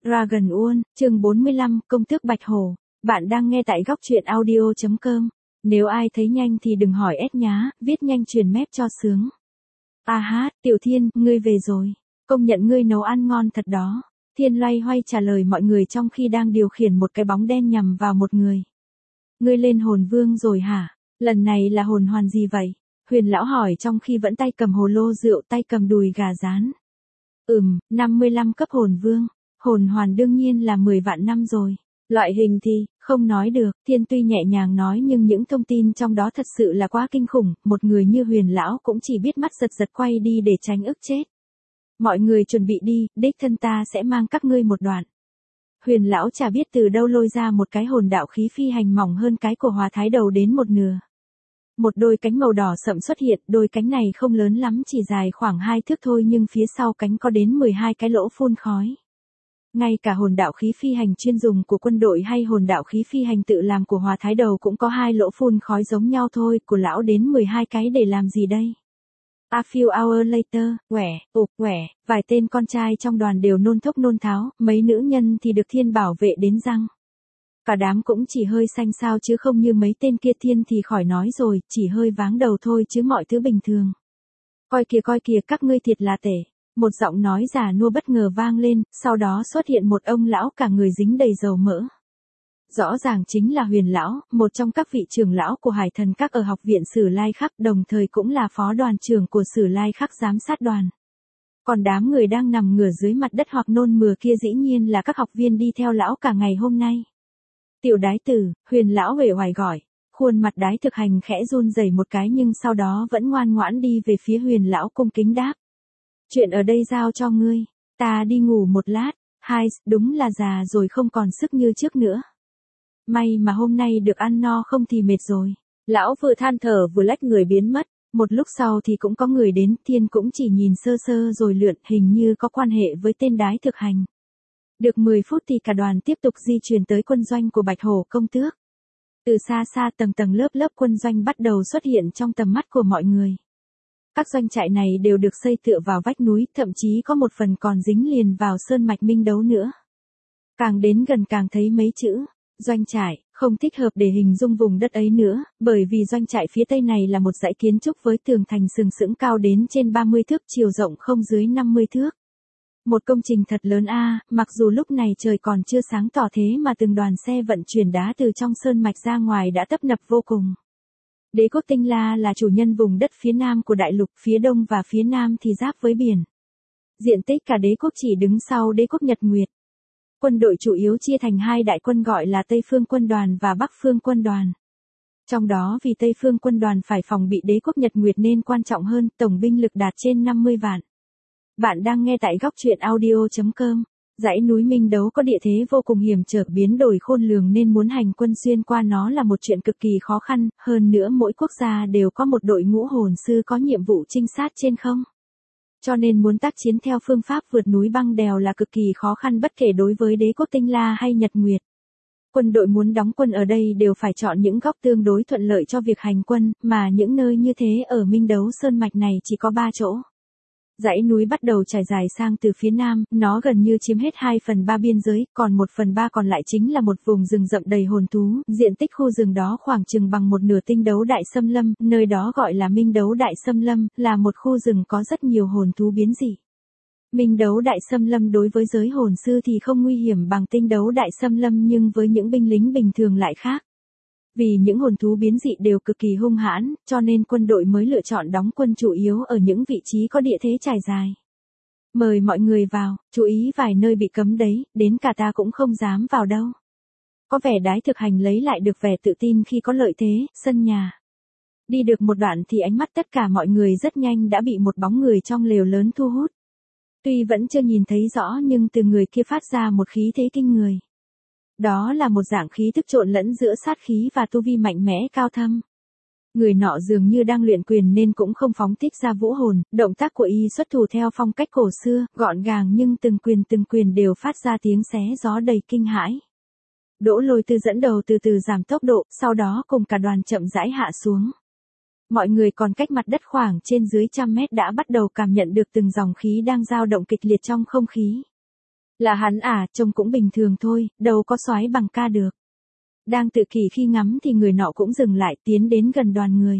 Dragon Uôn, chương 45, Công tước Bạch Hổ. Bạn đang nghe tại góc truyện audio.com. Nếu ai thấy nhanh thì đừng hỏi ép nhá, viết nhanh truyền mép cho sướng. À hát, Tiểu Thiên, ngươi về rồi. Công nhận ngươi nấu ăn ngon thật đó. Thiên loay hoay trả lời mọi người trong khi đang điều khiển một cái bóng đen nhằm vào một người. Ngươi lên hồn vương rồi hả? Lần này là hồn hoàn gì vậy? Huyền lão hỏi trong khi vẫn tay cầm hồ lô rượu tay cầm đùi gà rán. 55 cấp hồn vương. Hồn hoàn đương nhiên là 10 vạn năm rồi. Loại hình thì, không nói được, Thiên tuy nhẹ nhàng nói nhưng những thông tin trong đó thật sự là quá kinh khủng, một người như Huyền lão cũng chỉ biết mắt giật giật quay đi để tránh ức chết. Mọi người chuẩn bị đi, đích thân ta sẽ mang các ngươi một đoạn. Huyền lão chả biết từ đâu lôi ra một cái hồn đạo khí phi hành mỏng hơn cái của Hóa Thái Đầu đến một nửa. Một đôi cánh màu đỏ sậm xuất hiện, đôi cánh này không lớn lắm chỉ dài khoảng 2 thước thôi nhưng phía sau cánh có đến 12 cái lỗ phun khói. Ngay cả hồn đạo khí phi hành chuyên dùng của quân đội hay hồn đạo khí phi hành tự làm của Hóa Thái Đầu cũng có 2 lỗ phun khói giống nhau thôi, của lão đến 12 cái để làm gì đây? A few hours later, vài tên con trai trong đoàn đều nôn thốc nôn tháo, mấy nữ nhân thì được Thiên bảo vệ đến răng. Cả đám cũng chỉ hơi xanh xao chứ không như mấy tên kia. Thiên thì khỏi nói rồi, chỉ hơi váng đầu thôi chứ mọi thứ bình thường. Coi kìa các ngươi thiệt là tệ. Một giọng nói già nua bất ngờ vang lên, sau đó xuất hiện một ông lão cả người dính đầy dầu mỡ. Rõ ràng chính là Huyền lão, một trong các vị trưởng lão của Hải Thần Các ở học viện Sử Lai Khắc, đồng thời cũng là phó đoàn trưởng của Sử Lai Khắc giám sát đoàn. Còn đám người đang nằm ngửa dưới mặt đất hoặc nôn mửa kia dĩ nhiên là các học viên đi theo lão cả ngày hôm nay. Tiểu đái tử, Huyền lão uể oải gọi. Khuôn mặt Đái Thực Hành khẽ run rẩy một cái nhưng sau đó vẫn ngoan ngoãn đi về phía Huyền lão cung kính đáp. Chuyện ở đây giao cho ngươi, ta đi ngủ một lát. Hai, đúng là già rồi không còn sức như trước nữa. May mà hôm nay được ăn no không thì mệt rồi. Lão vừa than thở vừa lách người biến mất. Một lúc sau thì cũng có người đến, Thiên cũng chỉ nhìn sơ sơ rồi lượn, hình như có quan hệ với tên Đái Thực Hành. Được 10 phút thì cả đoàn tiếp tục di chuyển tới quân doanh của Bạch Hổ công tước. Từ xa xa tầng lớp quân doanh bắt đầu xuất hiện trong tầm mắt của mọi người. Các doanh trại này đều được xây tựa vào vách núi, thậm chí có một phần còn dính liền vào sơn mạch Minh Đấu nữa. Càng đến gần càng thấy mấy chữ doanh trại không thích hợp để hình dung vùng đất ấy nữa, bởi vì doanh trại phía tây này là một dãy kiến trúc với tường thành sừng sững cao đến trên 30 thước, chiều rộng không dưới 50 thước. Một công trình thật lớn mặc dù lúc này trời còn chưa sáng tỏ thế mà từng đoàn xe vận chuyển đá từ trong sơn mạch ra ngoài đã tấp nập vô cùng. Đế quốc Tinh La là chủ nhân vùng đất phía nam của đại lục, phía đông và phía nam thì giáp với biển. Diện tích cả đế quốc chỉ đứng sau đế quốc Nhật Nguyệt. Quân đội chủ yếu chia thành 2 đại quân gọi là Tây Phương Quân đoàn và Bắc Phương Quân đoàn. Trong đó vì Tây Phương Quân đoàn phải phòng bị đế quốc Nhật Nguyệt nên quan trọng hơn, tổng binh lực đạt trên 50 vạn. Bạn đang nghe tại góc truyện audio.com. Dãy núi Minh Đấu có địa thế vô cùng hiểm trở, biến đổi khôn lường nên muốn hành quân xuyên qua nó là một chuyện cực kỳ khó khăn, hơn nữa mỗi quốc gia đều có một đội ngũ hồn sư có nhiệm vụ trinh sát trên không. Cho nên muốn tác chiến theo phương pháp vượt núi băng đèo là cực kỳ khó khăn bất kể đối với đế quốc Tinh La hay Nhật Nguyệt. Quân đội muốn đóng quân ở đây đều phải chọn những góc tương đối thuận lợi cho việc hành quân, mà những nơi như thế ở Minh Đấu Sơn Mạch này chỉ có 3 chỗ. Dãy núi bắt đầu trải dài sang từ phía nam, nó gần như chiếm hết 2/3 biên giới, còn 1/3 còn lại chính là một vùng rừng rậm đầy hồn thú, diện tích khu rừng đó khoảng chừng bằng một nửa Tinh Đấu Đại Xâm Lâm, nơi đó gọi là Minh Đấu Đại Xâm Lâm, là một khu rừng có rất nhiều hồn thú biến dị. Minh Đấu Đại Xâm Lâm đối với giới hồn sư thì không nguy hiểm bằng Tinh Đấu Đại Xâm Lâm nhưng với những binh lính bình thường lại khác. Vì những hồn thú biến dị đều cực kỳ hung hãn, cho nên quân đội mới lựa chọn đóng quân chủ yếu ở những vị trí có địa thế trải dài. Mời mọi người vào, chú ý vài nơi bị cấm đấy, đến cả ta cũng không dám vào đâu. Có vẻ Đái Thực Hành lấy lại được vẻ tự tin khi có lợi thế, sân nhà. Đi được một đoạn thì ánh mắt tất cả mọi người rất nhanh đã bị một bóng người trong lều lớn thu hút. Tuy vẫn chưa nhìn thấy rõ nhưng từ người kia phát ra một khí thế kinh người. Đó là một dạng khí thức trộn lẫn giữa sát khí và tu vi mạnh mẽ cao thâm. Người nọ dường như đang luyện quyền nên cũng không phóng thích ra vũ hồn, động tác của y xuất thủ theo phong cách cổ xưa, gọn gàng nhưng từng quyền đều phát ra tiếng xé gió đầy kinh hãi. Đỗ Lôi Tư dẫn đầu từ từ giảm tốc độ, sau đó cùng cả đoàn chậm rãi hạ xuống. Mọi người còn cách mặt đất khoảng trên dưới 100 mét đã bắt đầu cảm nhận được từng dòng khí đang dao động kịch liệt trong không khí. Là hắn à, trông cũng bình thường thôi, đâu có soái bằng ca được. Đang tự kỷ khi ngắm thì người nọ cũng dừng lại tiến đến gần đoàn người.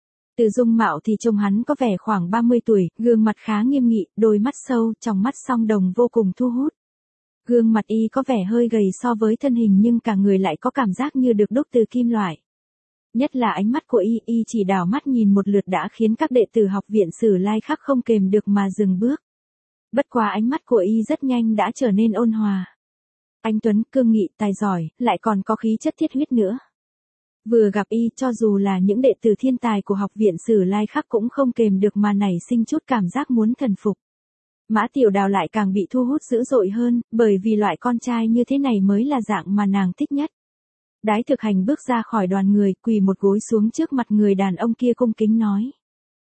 Từ dung mạo thì trông hắn có vẻ khoảng 30 tuổi, gương mặt khá nghiêm nghị, đôi mắt sâu, trong mắt song đồng vô cùng thu hút. Gương mặt y có vẻ hơi gầy so với thân hình nhưng cả người lại có cảm giác như được đúc từ kim loại. Nhất là ánh mắt của y chỉ đảo mắt nhìn một lượt đã khiến các đệ tử học viện Sử Lai Khắc không kềm được mà dừng bước. Bất quá ánh mắt của y rất nhanh đã trở nên ôn hòa. Anh tuấn, cương nghị, tài giỏi, lại còn có khí chất thiết huyết nữa. Vừa gặp y cho dù là những đệ tử thiên tài của học viện Sử Lai Khắc cũng không kềm được mà nảy sinh chút cảm giác muốn thần phục. Mã Tiểu Đào lại càng bị thu hút dữ dội hơn, bởi vì loại con trai như thế này mới là dạng mà nàng thích nhất. Đái Thực Hành bước ra khỏi đoàn người, quỳ một gối xuống trước mặt người đàn ông kia cung kính nói.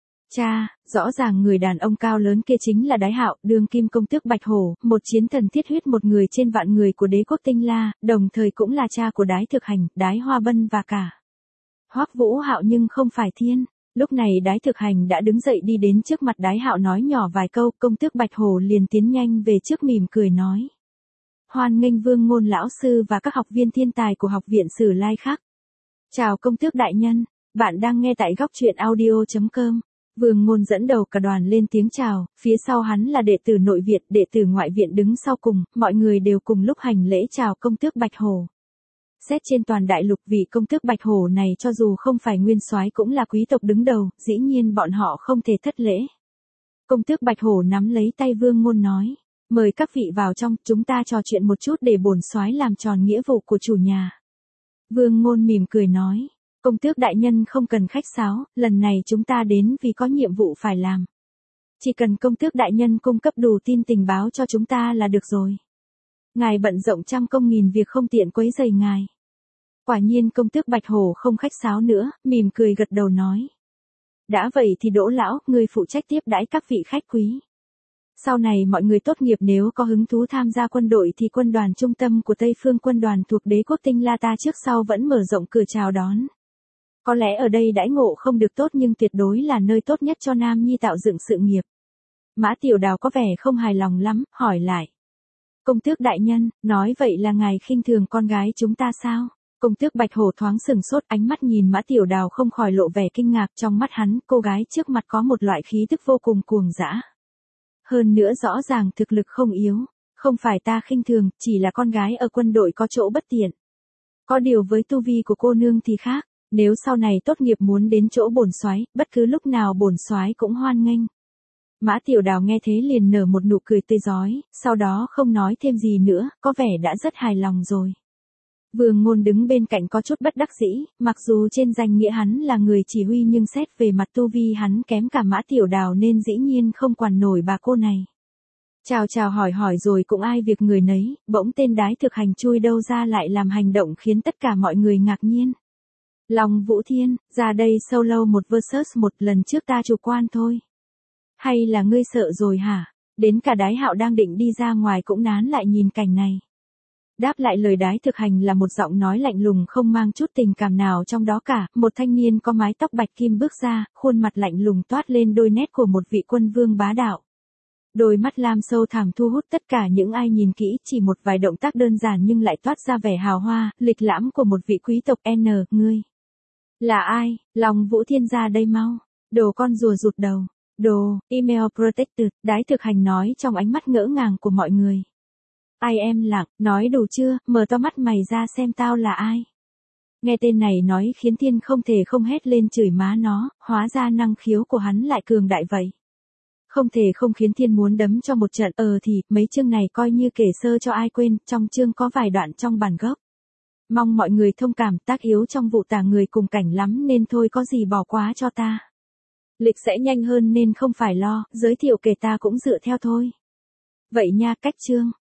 Cha, rõ ràng người đàn ông cao lớn kia chính là Đái Hạo, đương kim công tước Bạch Hổ, một chiến thần thiết huyết, một người trên vạn người của đế quốc Tinh La, đồng thời cũng là cha của Đái Thực Hành, Đái Hoa Bân và cả Hoắc Vũ Hạo, nhưng không phải thiên. Lúc này Đái Thực Hành đã đứng dậy đi đến trước mặt Đái Hạo nói nhỏ vài câu, công tước Bạch Hổ liền tiến nhanh về trước mỉm cười nói. Hoan nghênh Vương Ngôn lão sư và các học viên thiên tài của học viện Sử Lai Khắc. Chào công tước đại nhân, bạn đang nghe tại góc truyện audio.com. Vương Ngôn dẫn đầu cả đoàn lên tiếng chào, phía sau hắn là đệ tử nội viện, đệ tử ngoại viện đứng sau cùng, mọi người đều cùng lúc hành lễ chào công tước Bạch Hổ. Xét trên toàn đại lục, vị công tước Bạch Hổ này cho dù không phải nguyên soái cũng là quý tộc đứng đầu, dĩ nhiên bọn họ không thể thất lễ. Công tước Bạch Hổ nắm lấy tay Vương Ngôn nói, mời các vị vào trong, chúng ta trò chuyện một chút để bổn soái làm tròn nghĩa vụ của chủ nhà. Vương Ngôn mỉm cười nói, công tước đại nhân không cần khách sáo, lần này chúng ta đến vì có nhiệm vụ phải làm. Chỉ cần công tước đại nhân cung cấp đủ tin tình báo cho chúng ta là được rồi. Ngài bận rộn trăm công nghìn việc, không tiện quấy rầy ngài. Quả nhiên công tước Bạch Hổ không khách sáo nữa, mỉm cười gật đầu nói. Đã vậy thì Đỗ lão, ngươi phụ trách tiếp đãi các vị khách quý. Sau này mọi người tốt nghiệp nếu có hứng thú tham gia quân đội thì quân đoàn trung tâm của Tây Phương quân đoàn thuộc đế quốc Tinh La ta trước sau vẫn mở rộng cửa chào đón. Có lẽ ở đây đãi ngộ không được tốt nhưng tuyệt đối là nơi tốt nhất cho nam nhi tạo dựng sự nghiệp. Mã Tiểu Đào có vẻ không hài lòng lắm, hỏi lại. Công tước đại nhân, nói vậy là ngài khinh thường con gái chúng ta sao? Công tước Bạch Hổ thoáng sừng sốt, ánh mắt nhìn Mã Tiểu Đào không khỏi lộ vẻ kinh ngạc, trong mắt hắn, cô gái trước mặt có một loại khí tức vô cùng cuồng dã. Hơn nữa rõ ràng thực lực không yếu, không phải ta khinh thường, chỉ là con gái ở quân đội có chỗ bất tiện. Có điều với tu vi của cô nương thì khác, nếu sau này tốt nghiệp muốn đến chỗ bổn soái, bất cứ lúc nào bổn soái cũng hoan nghênh. Mã Tiểu Đào nghe thế liền nở một nụ cười tươi rói, sau đó không nói thêm gì nữa, có vẻ đã rất hài lòng rồi. Vương Ngôn đứng bên cạnh có chút bất đắc dĩ, mặc dù trên danh nghĩa hắn là người chỉ huy nhưng xét về mặt tu vi hắn kém cả Mã Tiểu Đào nên dĩ nhiên không quản nổi bà cô này. Chào hỏi rồi cũng ai việc người nấy, bỗng tên Đái Thực Hành chui đâu ra lại làm hành động khiến tất cả mọi người ngạc nhiên. Long Vũ Thiên, ra đây solo một versus một, lần trước ta chủ quan thôi. Hay là ngươi sợ rồi hả? Đến cả Đái Hạo đang định đi ra ngoài cũng nán lại nhìn cảnh này. Đáp lại lời Đái Thực Hành là một giọng nói lạnh lùng không mang chút tình cảm nào trong đó cả, một thanh niên có mái tóc bạch kim bước ra, khuôn mặt lạnh lùng toát lên đôi nét của một vị quân vương bá đạo. Đôi mắt lam sâu thẳm thu hút tất cả những ai nhìn kỹ, chỉ một vài động tác đơn giản nhưng lại toát ra vẻ hào hoa, lịch lãm của một vị quý tộc. Ngươi là ai? Long Vũ Thiên ra đây mau. Đồ con rùa rụt đầu. Đồ, email protected, Đái Thực Hành nói trong ánh mắt ngỡ ngàng của mọi người. Ai em lặng, nói đủ chưa, mở to mắt mày ra xem tao là ai. Nghe tên này nói khiến Thiên không thể không hét lên chửi má nó, hóa ra năng khiếu của hắn lại cường đại vậy. Không thể không khiến Thiên muốn đấm cho một trận. Thì, mấy chương này coi như kể sơ cho ai quên, trong chương có vài đoạn trong bản gốc. Mong mọi người thông cảm, tác yếu trong vụ tả người cùng cảnh lắm nên thôi có gì bỏ qua cho ta. Lịch sẽ nhanh hơn nên không phải lo, giới thiệu kể ta cũng dựa theo thôi. Vậy nha, cách chương.